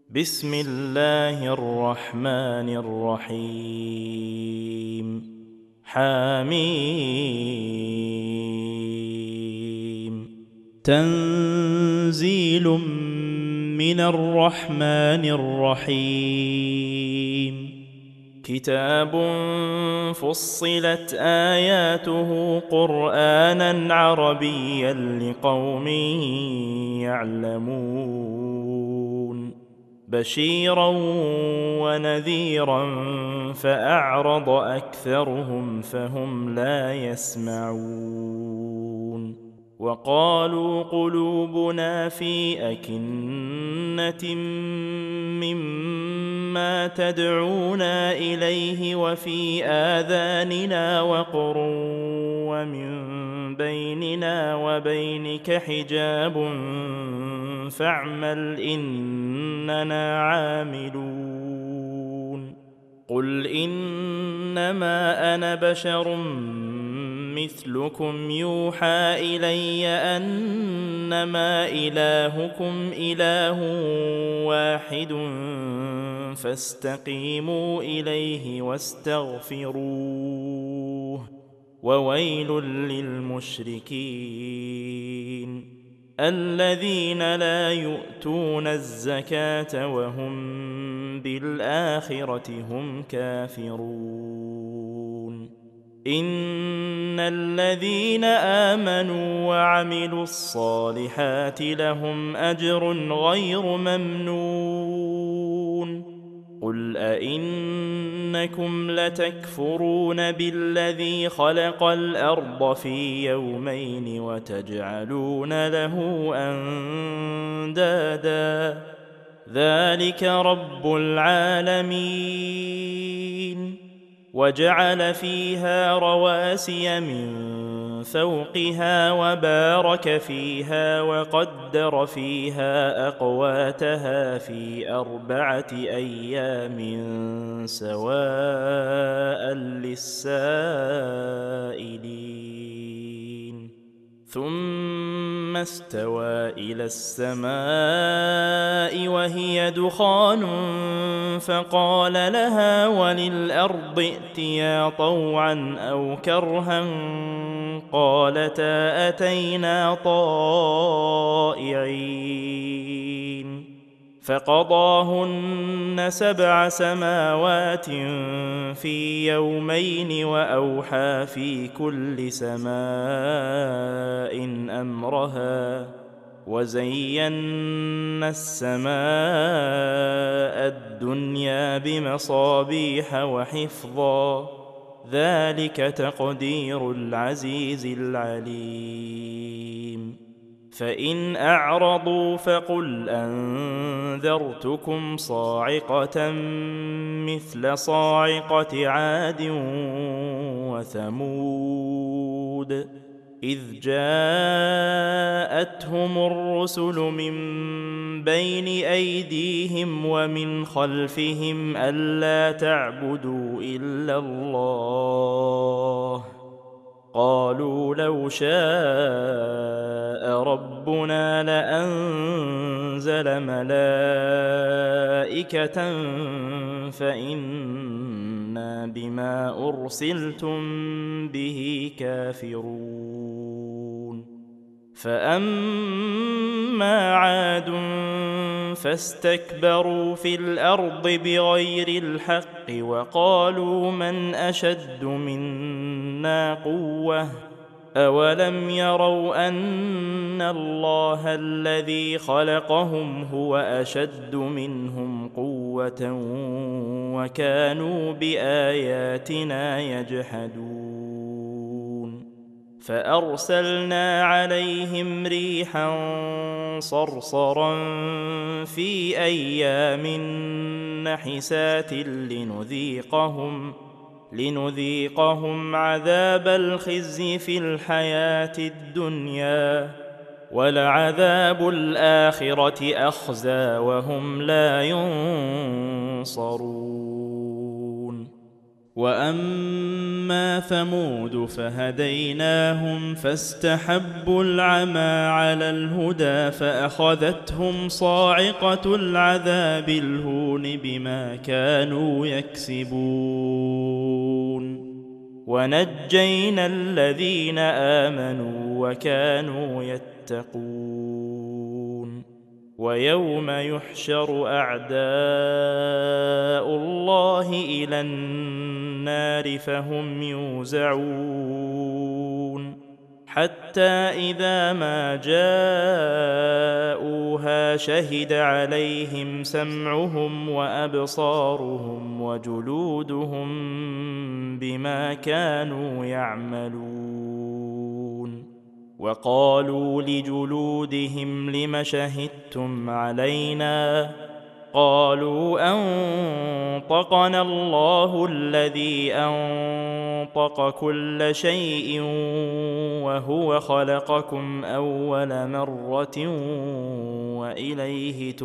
بسم الله الرحمن الرحيم حميم تنزيل من الرحمن الرحيم كتاب فصلت آياته قرآنا عربيا لقوم يعلمون بشيرا ونذيرا فأعرض أكثرهم فهم لا يسمعون وقالوا قلوبنا في أكنة مما تدعونا إليه وفي آذاننا وقر ومن بيننا وبينك حجاب فاعمل إننا عاملون قل إنما أنا بشر مثلكم يوحى إلي أنما إلهكم إله واحد فاستقيموا إليه واستغفروه وويل للمشركين الذين لا يؤتون الزكاة وهم بالآخرة هم كافرون إن الذين آمنوا وعملوا الصالحات لهم أجر غير ممنون قل أئنكم لتكفرون بالذي خلق الأرض في يومين وتجعلون له أندادا ذلك رب العالمين وجعل فيها رواسي من فوقها وبارك فيها وقدر فيها أقواتها في 4 أيام سواء للسائلين ثم استوى إلى السماء وهي دخان فقال لها وللأرض ائتيا طوعا أو كرها قالتا أتينا طائعين فقضاهن 7 سماوات في يومين وأوحى في كل سماء أمرها وزينا السماء الدنيا بمصابيح وحفظا ذلك تقدير العزيز العليم فإن أعرضوا فقل أنذرتكم صاعقة مثل صاعقة عاد وثمود إذ جاءتهم الرسل من بين أيديهم ومن خلفهم ألا تعبدوا إلا الله قالوا لو شاء ربنا لأنزل ملائكة فإنا بما أرسلتم به كافرون فأما عاد فاستكبروا في الأرض بغير الحق وقالوا من أشد منا قوة أولم يروا أن الله الذي خلقهم هو أشد منهم قوة وكانوا بآياتنا يجحدون فأرسلنا عليهم ريحا صرصرا في أيام نحسات لنذيقهم عذاب الخزي في الحياة الدنيا ولعذاب الآخرة أخزى وهم لا ينصرون وأما أما ثمود فهديناهم فاستحبوا العمى على الهدى فأخذتهم صاعقة العذاب الهون بما كانوا يكسبون ونجينا الذين آمنوا وكانوا يتقون ويوم يحشر أعداء الله إلى النار فهم يوزعون حتى إذا ما جاءوها شهد عليهم سمعهم وأبصارهم وجلودهم بما كانوا يعملون وقالوا لجلودهم لم شهدتم علينا قالوا أنطقنا الله الذي أنطق كل شيء وهو خلقكم أول مرة وإليه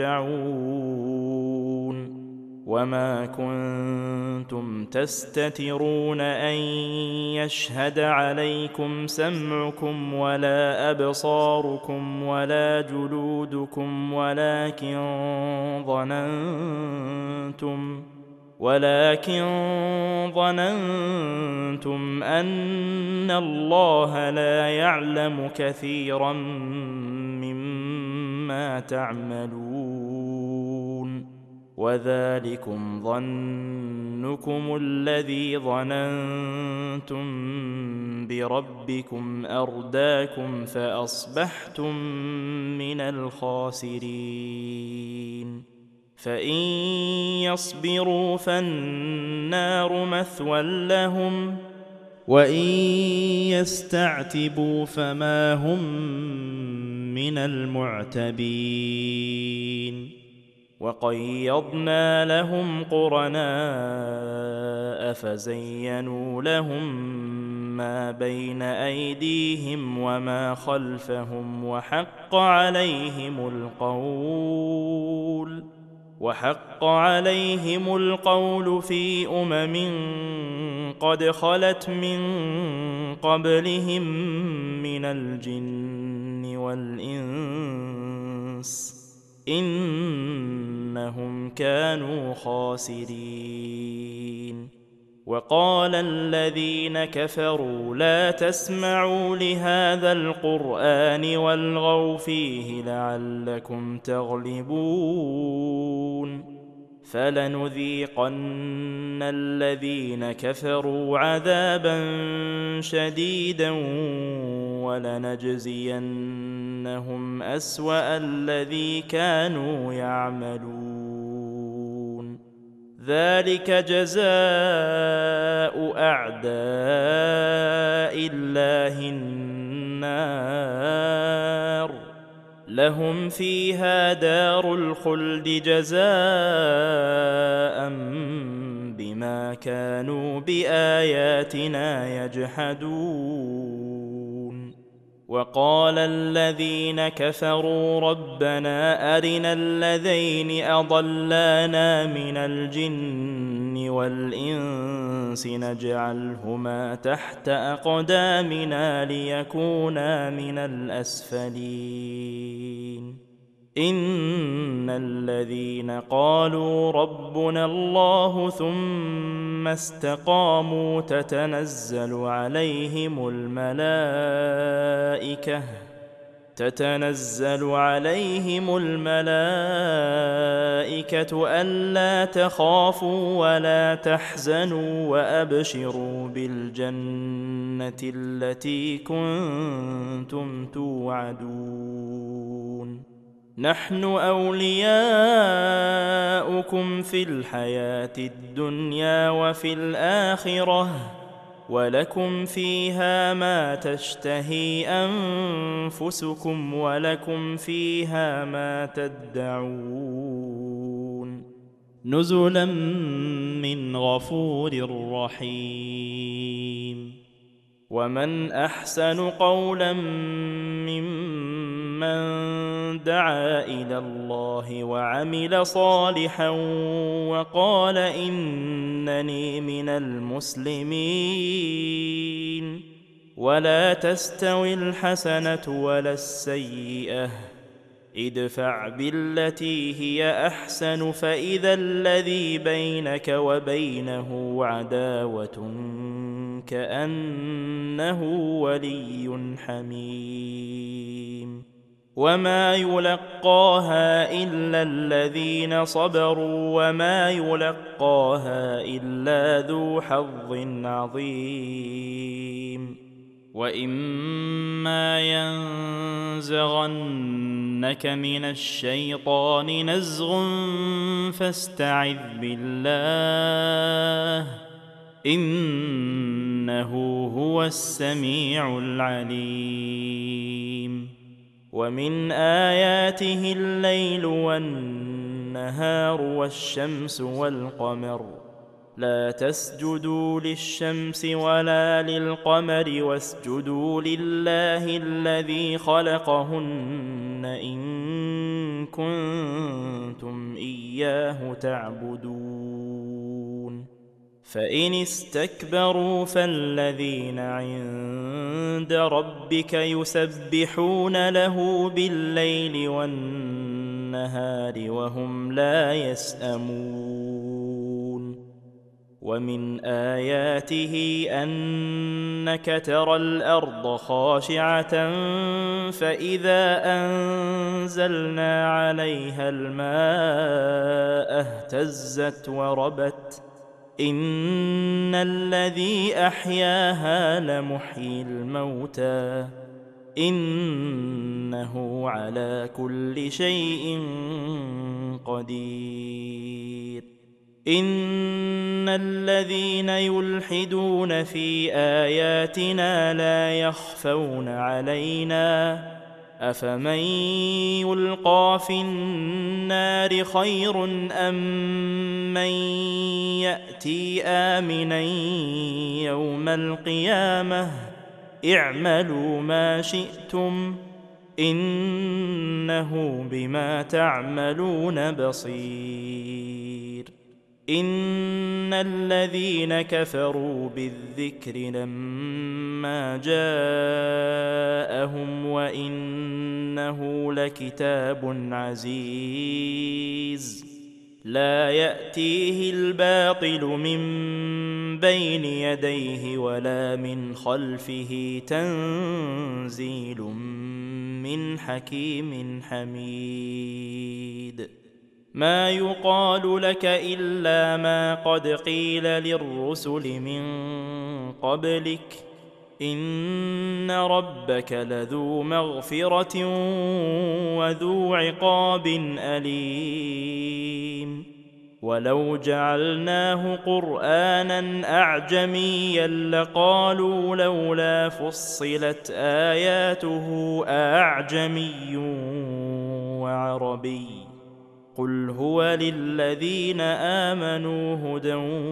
ترجعون وما كنتم تستترون أن يشهد عليكم سمعكم ولا أبصاركم ولا جلودكم ولكن ظننتم أن الله لا يعلم كثيرا مما تعملون وذلكم ظنكم الذي ظننتم بربكم أرداكم فأصبحتم من الخاسرين فإن يصبروا فالنار مثوى لهم وإن يستعتبوا فما هم من المعتبين وقيضنا لهم قرناء فزينوا لهم ما بين أيديهم وما خلفهم وحق عليهم القول في قد خلت من قبلهم من الجن والإنس إنهم كانوا خاسرين وقال الذين كفروا لا تسمعوا لهذا القرآن والغوا فيه لعلكم تغلبون فلنذيقن الذين كفروا عذابا شديدا ولنجزينهم أسوأ الذي كانوا يعملون ذلك جزاء أعداء الله النار لهم فيها دار الخلد جزاء بما كانوا بآياتنا يجحدون وقال الذين كفروا ربنا أرنا الذين أضلانا من الجن والإنس نجعلهما تحت أقدامنا ليكونا من الأسفلين إن الذين قالوا ربنا الله ثم استقاموا تتنزل عليهم الملائكة ألا تخافوا ولا تحزنوا وأبشروا بالجنة التي كنتم توعدون نحن أولياؤكم في الحياة الدنيا وفي الآخرة ولكم فيها ما تشتهي أنفسكم ولكم فيها ما تدعون نزلا من غفور رحيم ومن أحسن قولا ممن دعا إلى الله وعمل صالحا وقال إنني من المسلمين ولا تستوي الحسنة ولا السيئة ادفع بالتي هي أحسن فإذا الذي بينك وبينه عداوة كأنه ولي حميم وما يلقاها إلا الذين صبروا وما يلقاها إلا ذو حظ عظيم وإما ينزغنك من الشيطان نزغ فاستعذ بالله إنه هو السميع العليم ومن آياته الليل والنهار والشمس والقمر لا تسجدوا للشمس ولا للقمر واسجدوا لله الذي خلقهن إن كنتم إياه تعبدون فإن استكبروا فالذين عند ربك يسبحون له بالليل والنهار وهم لا يسأمون ومن آياته أنك ترى الأرض خاشعة فإذا أنزلنا عليها الماء اهتزت وربت إن الذي أحياها لمحيي الموتى إنه على كل شيء قدير إن الذين يلحدون في آياتنا لا يخفون علينا أفمن يلقى في النار خير أم من يأتي آمنا يوم القيامة اعملوا ما شئتم إنه بما تعملون بصير إن الذين كفروا بالذكر لما جاءهم وإنه لكتاب عزيز لا يأتيه الباطل من بين يديه ولا من خلفه تنزيل من حكيم حميد ما يقال لك إلا ما قد قيل للرسل من قبلك إن ربك لذو مغفرة وذو عقاب أليم ولو جعلناه قرآنا أعجميا لقالوا لولا فصلت آياته أعجمي وعربي قل هو للذين آمنوا هدى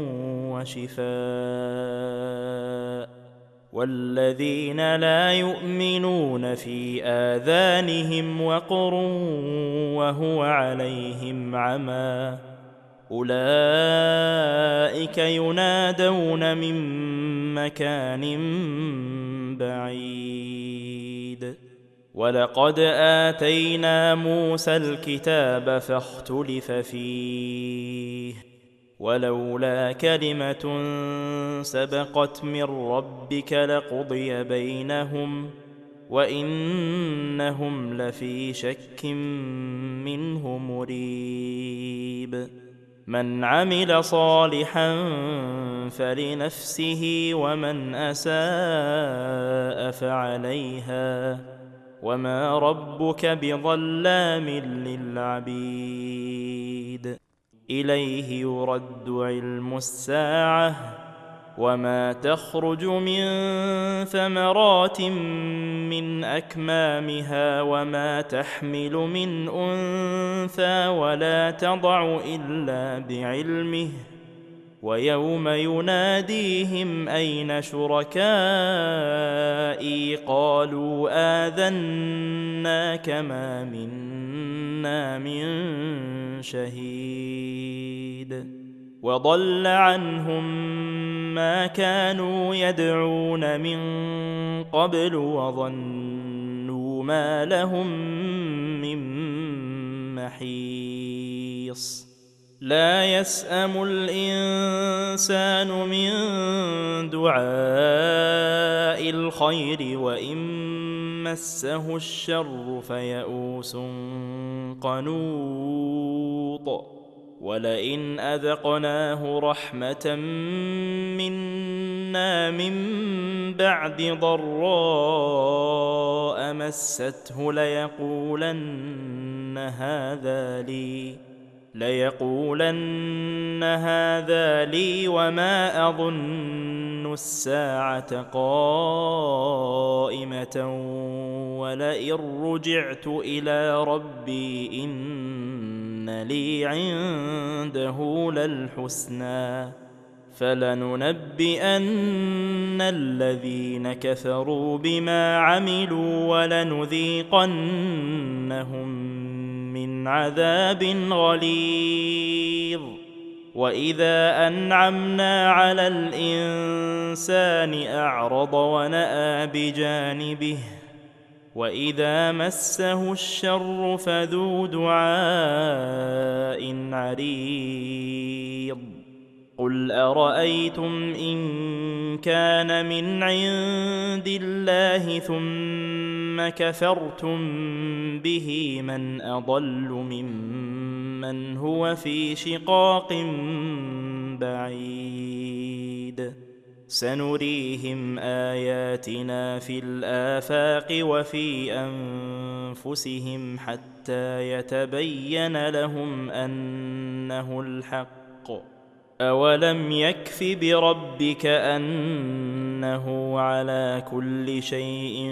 وشفاء والذين لا يؤمنون في آذانهم وقر وهو عليهم عمى أولئك ينادون من مكان بعيد ولقد آتينا موسى الكتاب فاختلف فيه ولولا كلمة سبقت من ربك لقضي بينهم وإنهم لفي شك منه مريب من عمل صالحا فلنفسه ومن أساء فعليها وما ربك بظلام للعبيد إليه يرد علم الساعة وما تخرج من ثمرات من أكمامها وما تحمل من أنثى ولا تضع إلا بعلمه ويوم يناديهم أين شركائي قالوا آذناك ما منا من شهيد وضل عنهم ما كانوا يدعون من قبل وظنوا ما لهم من محيص لا يسأم الإنسان من دعاء الخير وإن مسه الشر فيئوس قنوط ولئن أذقناه رحمة منا من بعد ضراء مسته ليقولن هذا لي وما أظن الساعة قائمة ولئن رجعت إلى ربي إن لي عنده للحسنى فلننبئن الذين كفروا بما عملوا ولنذيقنهم من عذاب غليظ وإذا أنعمنا على الإنسان أعرض ونأى بجانبه وإذا مسه الشر فذو دعاء عريض قل أرأيتم إن كان من عند الله ثم كفرتم به من أضل ممن هو في شقاق بعيد سنريهم آياتنا في الآفاق وفي أنفسهم حتى يتبين لهم أنه الحق أولم يكف بربك أنه على كل شيء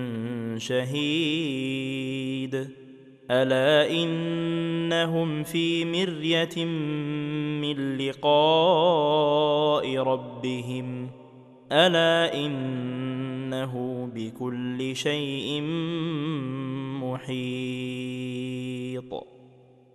شهيد ألا إنهم في مرية من لقاء ربهم ألا إنه بكل شيء